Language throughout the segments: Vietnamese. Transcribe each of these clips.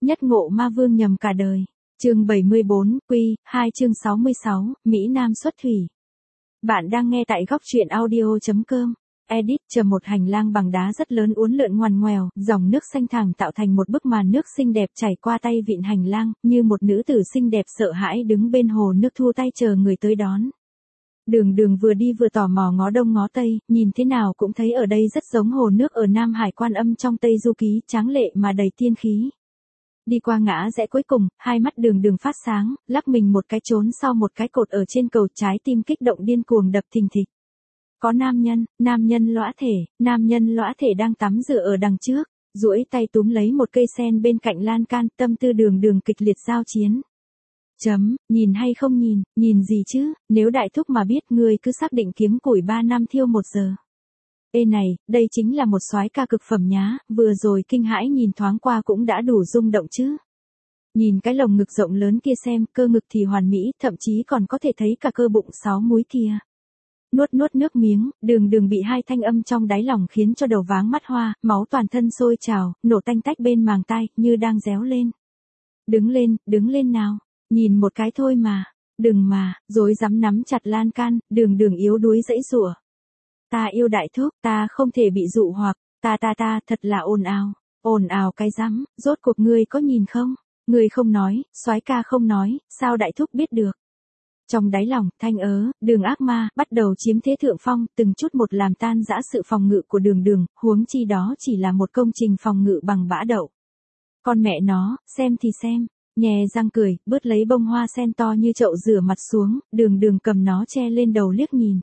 Nhất ngộ ma vương nhầm cả đời. Chương 74, Quy 2 chương 66, Mỹ Nam xuất thủy. Bạn đang nghe tại góc truyện audio.com. Edit chờ một hành lang bằng đá rất lớn uốn lượn ngoằn ngoèo, dòng nước xanh thẳm tạo thành một bức màn nước xinh đẹp chảy qua tay vịn hành lang, như một nữ tử xinh đẹp sợ hãi đứng bên hồ nước thu tay chờ người tới đón. Đường Đường vừa đi vừa tò mò ngó đông ngó tây, nhìn thế nào cũng thấy ở đây rất giống hồ nước ở Nam Hải Quan Âm trong Tây Du Ký, tráng lệ mà đầy tiên khí. Đi qua ngã rẽ cuối cùng, hai mắt Đường Đường phát sáng, lắc mình một cái trốn sau một cái cột ở trên cầu, trái tim kích động điên cuồng đập thình thịch. Có nam nhân lõa thể đang tắm rửa ở đằng trước, duỗi tay túm lấy một cây sen bên cạnh lan can, tâm tư Đường Đường kịch liệt giao chiến. Nhìn hay không nhìn gì chứ, nếu đại thúc mà biết ngươi cứ xác định kiếm củi 3 năm thiêu 1 giờ. Ê này, đây chính là một soái ca cực phẩm nhá, vừa rồi kinh hãi nhìn thoáng qua cũng đã đủ rung động chứ. Nhìn cái lồng ngực rộng lớn kia xem, cơ ngực thì hoàn mỹ, thậm chí còn có thể thấy cả cơ bụng 6 múi kia. Nuốt nước miếng, Đường Đường bị hai thanh âm trong đáy lòng khiến cho đầu váng mắt hoa, máu toàn thân sôi trào, nổ tanh tách bên màng tai, như đang réo lên. Đứng lên nào, nhìn một cái thôi mà, đừng mà, rối rắm nắm chặt lan can, Đường Đường yếu đuối giãy giụa. Ta yêu đại thúc, ta không thể bị dụ hoặc, ta thật là ồn ào cái rắm, rốt cuộc ngươi có nhìn không? Ngươi không nói, soái ca không nói, sao đại thúc biết được? Trong đáy lòng, thanh Đường ác ma, bắt đầu chiếm thế thượng phong, từng chút một làm tan rã sự phòng ngự của Đường Đường, huống chi đó chỉ là một công trình phòng ngự bằng bã đậu. Con mẹ nó, xem thì xem, nhè răng cười, bớt lấy bông hoa sen to như chậu rửa mặt xuống, Đường Đường cầm nó che lên đầu liếc nhìn.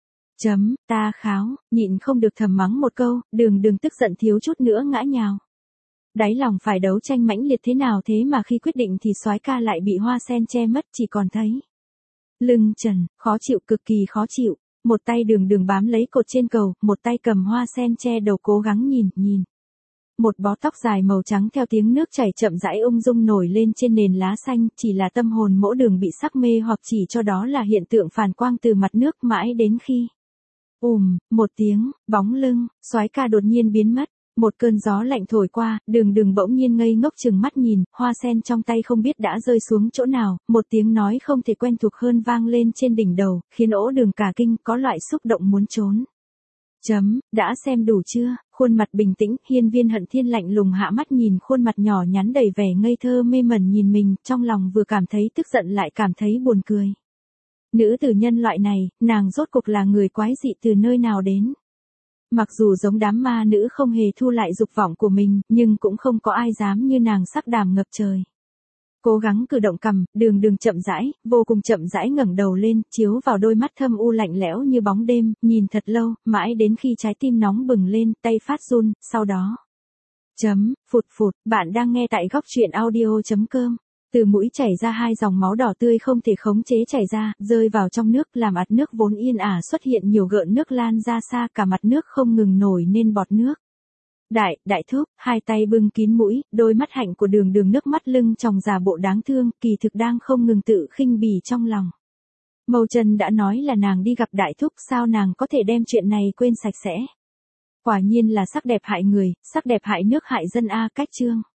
Ta kháo, nhịn không được thầm mắng một câu, Đường Đường tức giận thiếu chút nữa ngã nhào. Đáy lòng phải đấu tranh mãnh liệt thế nào thế mà khi quyết định thì soái ca lại bị hoa sen che mất, chỉ còn thấy lưng trần, khó chịu, cực kỳ khó chịu. Một tay Đường Đường bám lấy cột trên cầu, một tay cầm hoa sen che đầu cố gắng nhìn. Một bó tóc dài màu trắng theo tiếng nước chảy chậm rãi ung dung nổi lên trên nền lá xanh, chỉ là tâm hồn mỗi Đường bị sắc mê hoặc chỉ cho đó là hiện tượng phản quang từ mặt nước mãi đến khi một tiếng, bóng lưng, soái ca đột nhiên biến mất. Một cơn gió lạnh thổi qua, Đường Đường bỗng nhiên ngây ngốc chừng mắt nhìn, hoa sen trong tay không biết đã rơi xuống chỗ nào, một tiếng nói không thể quen thuộc hơn vang lên trên đỉnh đầu, khiến ỗ Đường cả kinh, có loại xúc động muốn trốn. Đã xem đủ chưa? Khuôn mặt bình tĩnh, Hiên Viên Hận Thiên lạnh lùng hạ mắt nhìn khuôn mặt nhỏ nhắn đầy vẻ ngây thơ mê mẩn nhìn mình, trong lòng vừa cảm thấy tức giận lại cảm thấy buồn cười. Nữ tử nhân loại này, nàng rốt cuộc là người quái dị từ nơi nào đến? Mặc dù giống đám ma nữ không hề thu lại dục vọng của mình, nhưng cũng không có ai dám như nàng sắc đảm ngập trời. Cố gắng cử động cằm, Đường Đường chậm rãi, vô cùng chậm rãi ngẩng đầu lên, chiếu vào đôi mắt thâm u lạnh lẽo như bóng đêm, nhìn thật lâu, mãi đến khi trái tim nóng bừng lên, tay phát run, sau đó. Phụt, bạn đang nghe tại góc truyện audio.com. Từ mũi chảy ra hai dòng máu đỏ tươi không thể khống chế chảy ra, rơi vào trong nước, làm mặt nước vốn yên ả xuất hiện nhiều gợn nước lan ra xa, cả mặt nước không ngừng nổi nên bọt nước. Đại thúc, hai tay bưng kín mũi, đôi mắt hạnh của Đường Đường nước mắt lưng tròng giả bộ đáng thương, kỳ thực đang không ngừng tự khinh bỉ trong lòng. Mâu Trần đã nói là nàng đi gặp đại thúc, sao nàng có thể đem chuyện này quên sạch sẽ? Quả nhiên là sắc đẹp hại người, sắc đẹp hại nước hại dân a, cách chương.